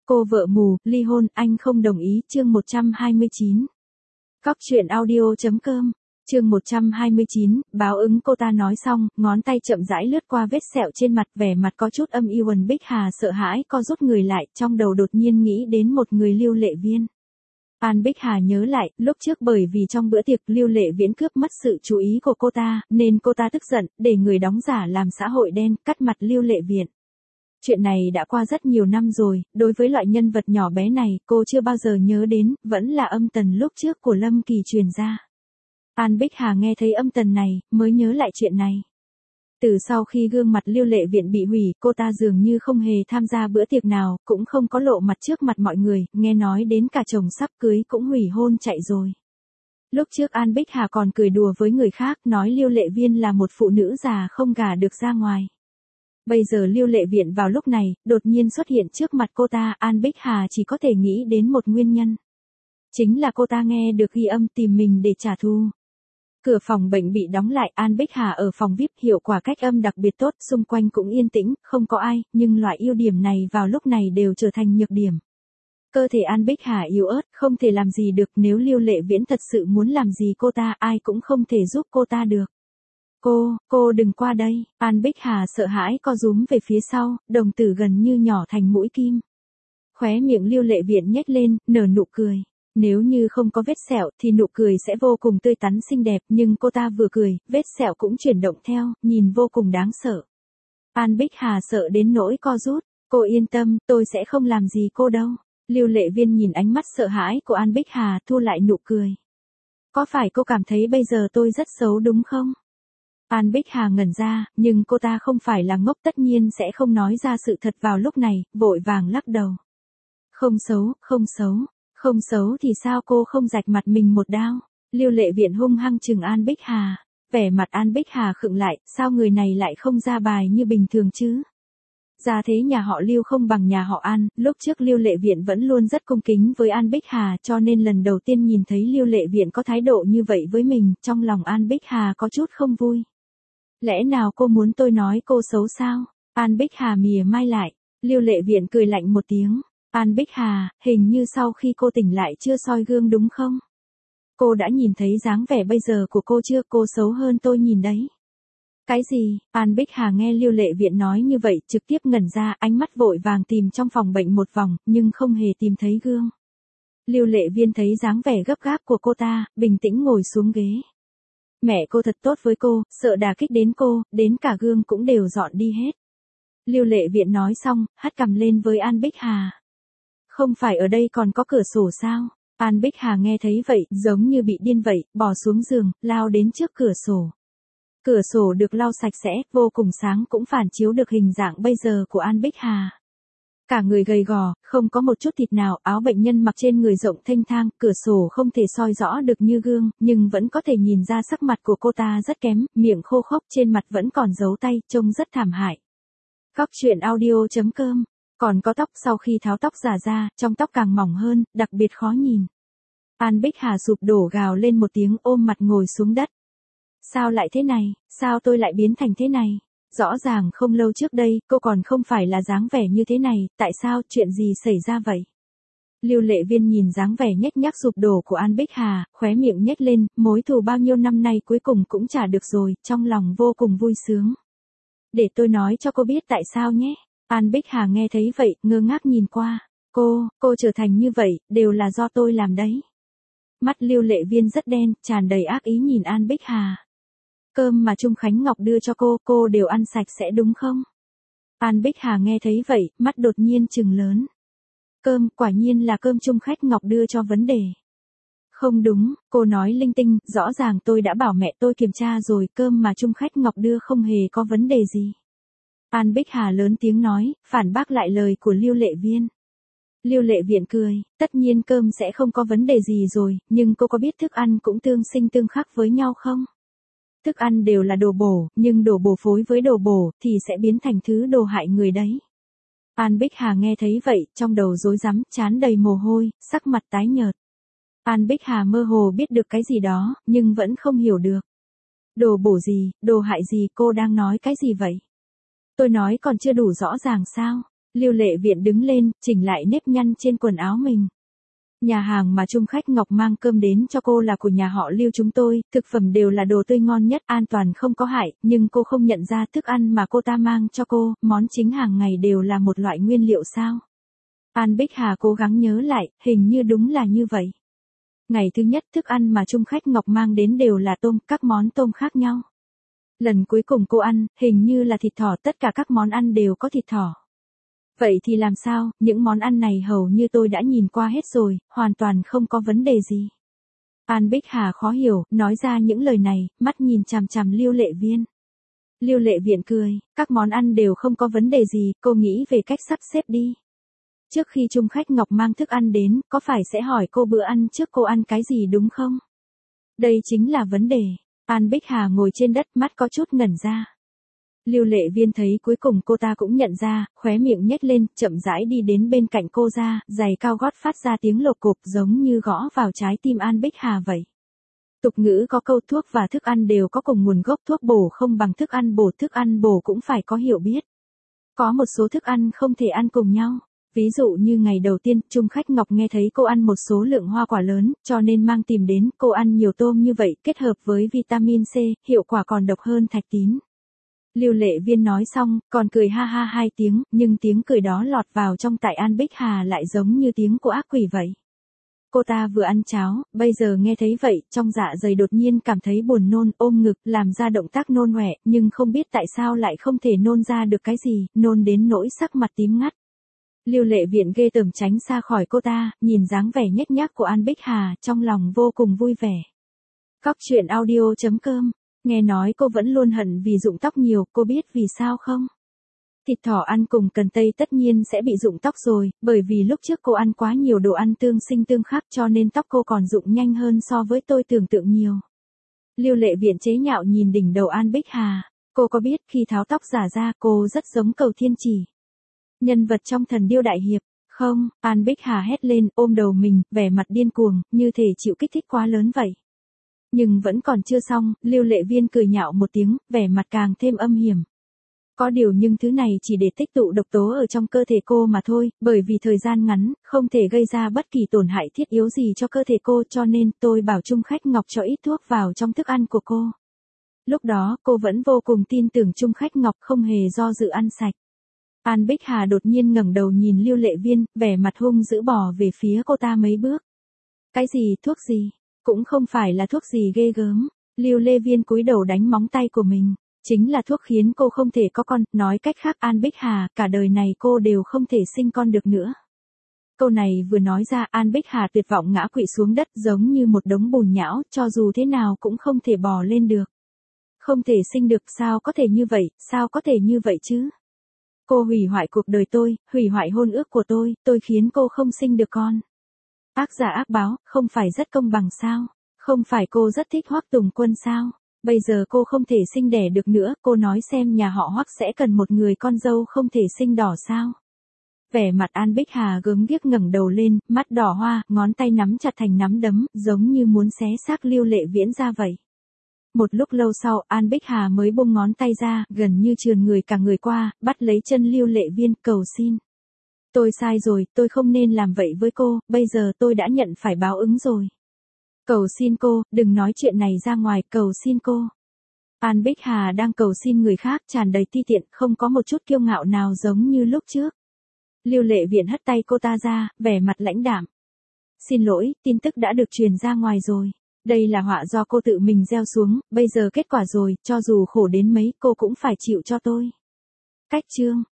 Cô vợ mù, ly hôn, anh không đồng ý, chương 129. Cóc truyện audio.com, chương 129, báo ứng. Cô ta nói xong, ngón tay chậm rãi lướt qua vết sẹo trên mặt, vẻ mặt có chút âm u. Bích Hà sợ hãi co rút người lại, trong đầu đột nhiên nghĩ đến một người, Lưu Lệ Viên. An Bích Hà nhớ lại, lúc trước bởi vì trong bữa tiệc Lưu Lệ Viễn cướp mất sự chú ý của cô ta, nên cô ta tức giận, để người đóng giả làm xã hội đen, cắt mặt Lưu Lệ Viễn. Chuyện này đã qua rất nhiều năm rồi, đối với loại nhân vật nhỏ bé này, cô chưa bao giờ nhớ đến, vẫn là âm tần lúc trước của Lâm Kỳ truyền ra. An Bích Hà nghe thấy âm tần này, mới nhớ lại chuyện này. Từ sau khi gương mặt Lưu Lệ Viễn bị hủy, cô ta dường như không hề tham gia bữa tiệc nào, cũng không có lộ mặt trước mặt mọi người, nghe nói đến cả chồng sắp cưới cũng hủy hôn chạy rồi. Lúc trước An Bích Hà còn cười đùa với người khác, nói Lưu Lệ Viên là một phụ nữ già không gả được ra ngoài. Bây giờ Lưu Lệ Viễn vào lúc này, đột nhiên xuất hiện trước mặt cô ta, An Bích Hà chỉ có thể nghĩ đến một nguyên nhân. Chính là cô ta nghe được ghi âm tìm mình để trả thù. Cửa phòng bệnh bị đóng lại, An Bích Hà ở phòng VIP, hiệu quả cách âm đặc biệt tốt, xung quanh cũng yên tĩnh, không có ai, nhưng loại ưu điểm này vào lúc này đều trở thành nhược điểm. Cơ thể An Bích Hà yếu ớt, không thể làm gì được, nếu Lưu Lệ Viễn thật sự muốn làm gì cô ta, ai cũng không thể giúp cô ta được. Cô đừng qua đây. An Bích Hà sợ hãi co rúm về phía sau, đồng tử gần như nhỏ thành mũi kim. Khóe miệng Lưu Lệ Viễn nhếch lên, nở nụ cười. Nếu như không có vết sẹo thì nụ cười sẽ vô cùng tươi tắn xinh đẹp, nhưng cô ta vừa cười, vết sẹo cũng chuyển động theo, nhìn vô cùng đáng sợ. An Bích Hà sợ đến nỗi co rút. Cô yên tâm, tôi sẽ không làm gì cô đâu. Lưu Lệ Viên nhìn ánh mắt sợ hãi của An Bích Hà, thu lại nụ cười. Có phải cô cảm thấy bây giờ tôi rất xấu đúng không? An Bích Hà ngẩn ra, nhưng cô ta không phải là ngốc, tất nhiên sẽ không nói ra sự thật vào lúc này, vội vàng lắc đầu. Không xấu, không xấu, không xấu thì sao cô không rạch mặt mình một đao? Lưu Lệ Viễn hung hăng chừng An Bích Hà. Vẻ mặt An Bích Hà khựng lại, sao người này lại không ra bài như bình thường chứ? Gia thế nhà họ Lưu không bằng nhà họ An, lúc trước Lưu Lệ Viễn vẫn luôn rất cung kính với An Bích Hà, cho nên lần đầu tiên nhìn thấy Lưu Lệ Viễn có thái độ như vậy với mình, trong lòng An Bích Hà có chút không vui. Lẽ nào cô muốn tôi nói cô xấu sao? An Bích Hà mỉa mai lại. Lưu Lệ Viễn cười lạnh một tiếng. An Bích Hà, hình như sau khi cô tỉnh lại chưa soi gương đúng không? Cô đã nhìn thấy dáng vẻ bây giờ của cô chưa? Cô xấu hơn tôi nhìn đấy. Cái gì? An Bích Hà nghe Lưu Lệ Viễn nói như vậy, trực tiếp ngẩn ra, ánh mắt vội vàng tìm trong phòng bệnh một vòng, nhưng không hề tìm thấy gương. Lưu Lệ Viên thấy dáng vẻ gấp gáp của cô ta, bình tĩnh ngồi xuống ghế. Mẹ cô thật tốt với cô, sợ đả kích đến cô, đến cả gương cũng đều dọn đi hết. Lưu Lệ Viễn nói xong, hất cằm lên với An Bích Hà. Không phải ở đây còn có cửa sổ sao? An Bích Hà nghe thấy vậy, giống như bị điên vậy, bò xuống giường, lao đến trước cửa sổ. Cửa sổ được lau sạch sẽ, vô cùng sáng, cũng phản chiếu được hình dạng bây giờ của An Bích Hà. Cả người gầy gò, không có một chút thịt nào, áo bệnh nhân mặc trên người rộng thênh thang, cửa sổ không thể soi rõ được như gương, nhưng vẫn có thể nhìn ra sắc mặt của cô ta rất kém, miệng khô khốc, trên mặt vẫn còn dấu tay, trông rất thảm hại. Cóc truyện audio.com, còn có tóc, sau khi tháo tóc giả ra, trong tóc càng mỏng hơn, đặc biệt khó nhìn. An Bích Hà sụp đổ gào lên một tiếng, ôm mặt ngồi xuống đất. Sao lại thế này, sao tôi lại biến thành thế này? Rõ ràng không lâu trước đây, cô còn không phải là dáng vẻ như thế này, tại sao, chuyện gì xảy ra vậy? Lưu Lệ Viên nhìn dáng vẻ nhếch nhác sụp đổ của An Bích Hà, khóe miệng nhếch lên, mối thù bao nhiêu năm nay cuối cùng cũng trả được rồi, trong lòng vô cùng vui sướng. Để tôi nói cho cô biết tại sao nhé. An Bích Hà nghe thấy vậy, ngơ ngác nhìn qua. Cô trở thành như vậy, đều là do tôi làm đấy. Mắt Lưu Lệ Viên rất đen, tràn đầy ác ý nhìn An Bích Hà. Cơm mà Trung Khánh Ngọc đưa cho cô đều ăn sạch sẽ đúng không? An Bích Hà nghe thấy vậy, mắt đột nhiên trừng lớn. Cơm, quả nhiên là cơm Trung Khách Ngọc đưa cho vấn đề. Không đúng, cô nói linh tinh, rõ ràng tôi đã bảo mẹ tôi kiểm tra rồi, cơm mà Trung Khách Ngọc đưa không hề có vấn đề gì. An Bích Hà lớn tiếng nói, phản bác lại lời của Lưu Lệ Viên. Lưu Lệ Viễn cười, tất nhiên cơm sẽ không có vấn đề gì rồi, nhưng cô có biết thức ăn cũng tương sinh tương khắc với nhau không? Thức ăn đều là đồ bổ, nhưng đồ bổ phối với đồ bổ thì sẽ biến thành thứ đồ hại người đấy. An Bích Hà nghe thấy vậy, trong đầu rối rắm, trán đầy mồ hôi, sắc mặt tái nhợt. An Bích Hà mơ hồ biết được cái gì đó, nhưng vẫn không hiểu được. Đồ bổ gì, đồ hại gì, cô đang nói cái gì vậy? Tôi nói còn chưa đủ rõ ràng sao? Lưu Lệ Viện đứng lên, chỉnh lại nếp nhăn trên quần áo mình. Nhà hàng mà Trung Khách Ngọc mang cơm đến cho cô là của nhà họ Lưu chúng tôi, thực phẩm đều là đồ tươi ngon nhất, an toàn không có hại, nhưng cô không nhận ra thức ăn mà cô ta mang cho cô, món chính hàng ngày đều là một loại nguyên liệu sao? An Bích Hà cố gắng nhớ lại, hình như đúng là như vậy. Ngày thứ nhất thức ăn mà Trung Khách Ngọc mang đến đều là tôm, các món tôm khác nhau. Lần cuối cùng cô ăn, hình như là thịt thỏ, tất cả các món ăn đều có thịt thỏ. Vậy thì làm sao, những món ăn này hầu như tôi đã nhìn qua hết rồi, hoàn toàn không có vấn đề gì. An Bích Hà khó hiểu, nói ra những lời này, mắt nhìn chằm chằm Lưu Lệ Viên. Lưu Lệ Viện cười, các món ăn đều không có vấn đề gì, cô nghĩ về cách sắp xếp đi. Trước khi Trung Khách Ngọc mang thức ăn đến, có phải sẽ hỏi cô bữa ăn trước cô ăn cái gì đúng không? Đây chính là vấn đề. An Bích Hà ngồi trên đất, mắt có chút ngẩn ra. Lưu Lệ Viên thấy cuối cùng cô ta cũng nhận ra, khóe miệng nhếch lên, chậm rãi đi đến bên cạnh cô ra, giày cao gót phát ra tiếng lộp cộp giống như gõ vào trái tim An Bích Hà vậy. Tục ngữ có câu thuốc và thức ăn đều có cùng nguồn gốc, thuốc bổ không bằng thức ăn bổ cũng phải có hiểu biết. Có một số thức ăn không thể ăn cùng nhau. Ví dụ như ngày đầu tiên, Trung Khách Ngọc nghe thấy cô ăn một số lượng hoa quả lớn, cho nên mang tìm đến, cô ăn nhiều tôm như vậy, kết hợp với vitamin C, hiệu quả còn độc hơn thạch tín. Lưu Lệ Viên nói xong, còn cười ha ha 2 tiếng, nhưng tiếng cười đó lọt vào trong tai An Bích Hà lại giống như tiếng của ác quỷ vậy. Cô ta vừa ăn cháo, bây giờ nghe thấy vậy, trong dạ dày đột nhiên cảm thấy buồn nôn, ôm ngực, làm ra động tác nôn ọe, nhưng không biết tại sao lại không thể nôn ra được cái gì, nôn đến nỗi sắc mặt tím ngắt. Lưu Lệ Viện ghê tởm tránh xa khỏi cô ta, nhìn dáng vẻ nhếch nhác của An Bích Hà, trong lòng vô cùng vui vẻ. Cóc truyện audio.com. Nghe nói cô vẫn luôn hận vì rụng tóc nhiều, cô biết vì sao không? Thịt thỏ ăn cùng cần tây tất nhiên sẽ bị rụng tóc rồi, bởi vì lúc trước cô ăn quá nhiều đồ ăn tương sinh tương khắc cho nên tóc cô còn rụng nhanh hơn so với tôi tưởng tượng nhiều. Lưu Lệ Viện chế nhạo nhìn đỉnh đầu An Bích Hà, cô có biết khi tháo tóc giả ra cô rất giống Cầu Thiên Chỉ, nhân vật trong Thần Điêu Đại Hiệp, không? An Bích Hà hét lên, ôm đầu mình, vẻ mặt điên cuồng, như thể chịu kích thích quá lớn vậy. Nhưng vẫn còn chưa xong, Lưu Lệ Viên cười nhạo một tiếng, vẻ mặt càng thêm âm hiểm. Có điều nhưng thứ này chỉ để tích tụ độc tố ở trong cơ thể cô mà thôi, bởi vì thời gian ngắn, không thể gây ra bất kỳ tổn hại thiết yếu gì cho cơ thể cô, cho nên tôi bảo Trung Khách Ngọc cho ít thuốc vào trong thức ăn của cô. Lúc đó, cô vẫn vô cùng tin tưởng Trung Khách Ngọc không hề do dự ăn sạch. An Bích Hà đột nhiên ngẩng đầu nhìn Lưu Lệ Viên, vẻ mặt hung dữ bò về phía cô ta mấy bước. Cái gì, thuốc gì? Cũng không phải là thuốc gì ghê gớm. Lưu Lệ Viên cúi đầu đánh móng tay của mình. Chính là thuốc khiến cô không thể có con, nói cách khác An Bích Hà, cả đời này cô đều không thể sinh con được nữa. Câu này vừa nói ra An Bích Hà tuyệt vọng ngã quỵ xuống đất giống như một đống bùn nhão, cho dù thế nào cũng không thể bò lên được. Không thể sinh được, sao có thể như vậy, sao có thể như vậy chứ? Cô hủy hoại cuộc đời tôi, hủy hoại hôn ước của tôi khiến cô không sinh được con. Ác giả ác báo, không phải rất công bằng sao? Không phải cô rất thích Hoắc Tùng Quân sao? Bây giờ cô không thể sinh đẻ được nữa, cô nói xem nhà họ Hoắc sẽ cần một người con dâu không thể sinh đỏ sao? Vẻ mặt An Bích Hà gớm ghiếc ngẩng đầu lên, mắt đỏ hoa, ngón tay nắm chặt thành nắm đấm, giống như muốn xé xác Lưu Lệ Viễn ra vậy. Một lúc lâu sau, An Bích Hà mới buông ngón tay ra, gần như trườn người cả người qua, bắt lấy chân Lưu Lệ Viên, cầu xin. Tôi sai rồi, tôi không nên làm vậy với cô, bây giờ tôi đã nhận phải báo ứng rồi. Cầu xin cô, đừng nói chuyện này ra ngoài, cầu xin cô. An Bích Hà đang cầu xin người khác, tràn đầy ti tiện, không có một chút kiêu ngạo nào giống như lúc trước. Lưu Lệ Viện hất tay cô ta ra, vẻ mặt lãnh đạm. Xin lỗi, tin tức đã được truyền ra ngoài rồi. Đây là họa do cô tự mình gieo xuống, bây giờ kết quả rồi, cho dù khổ đến mấy cô cũng phải chịu cho tôi. Cách chương.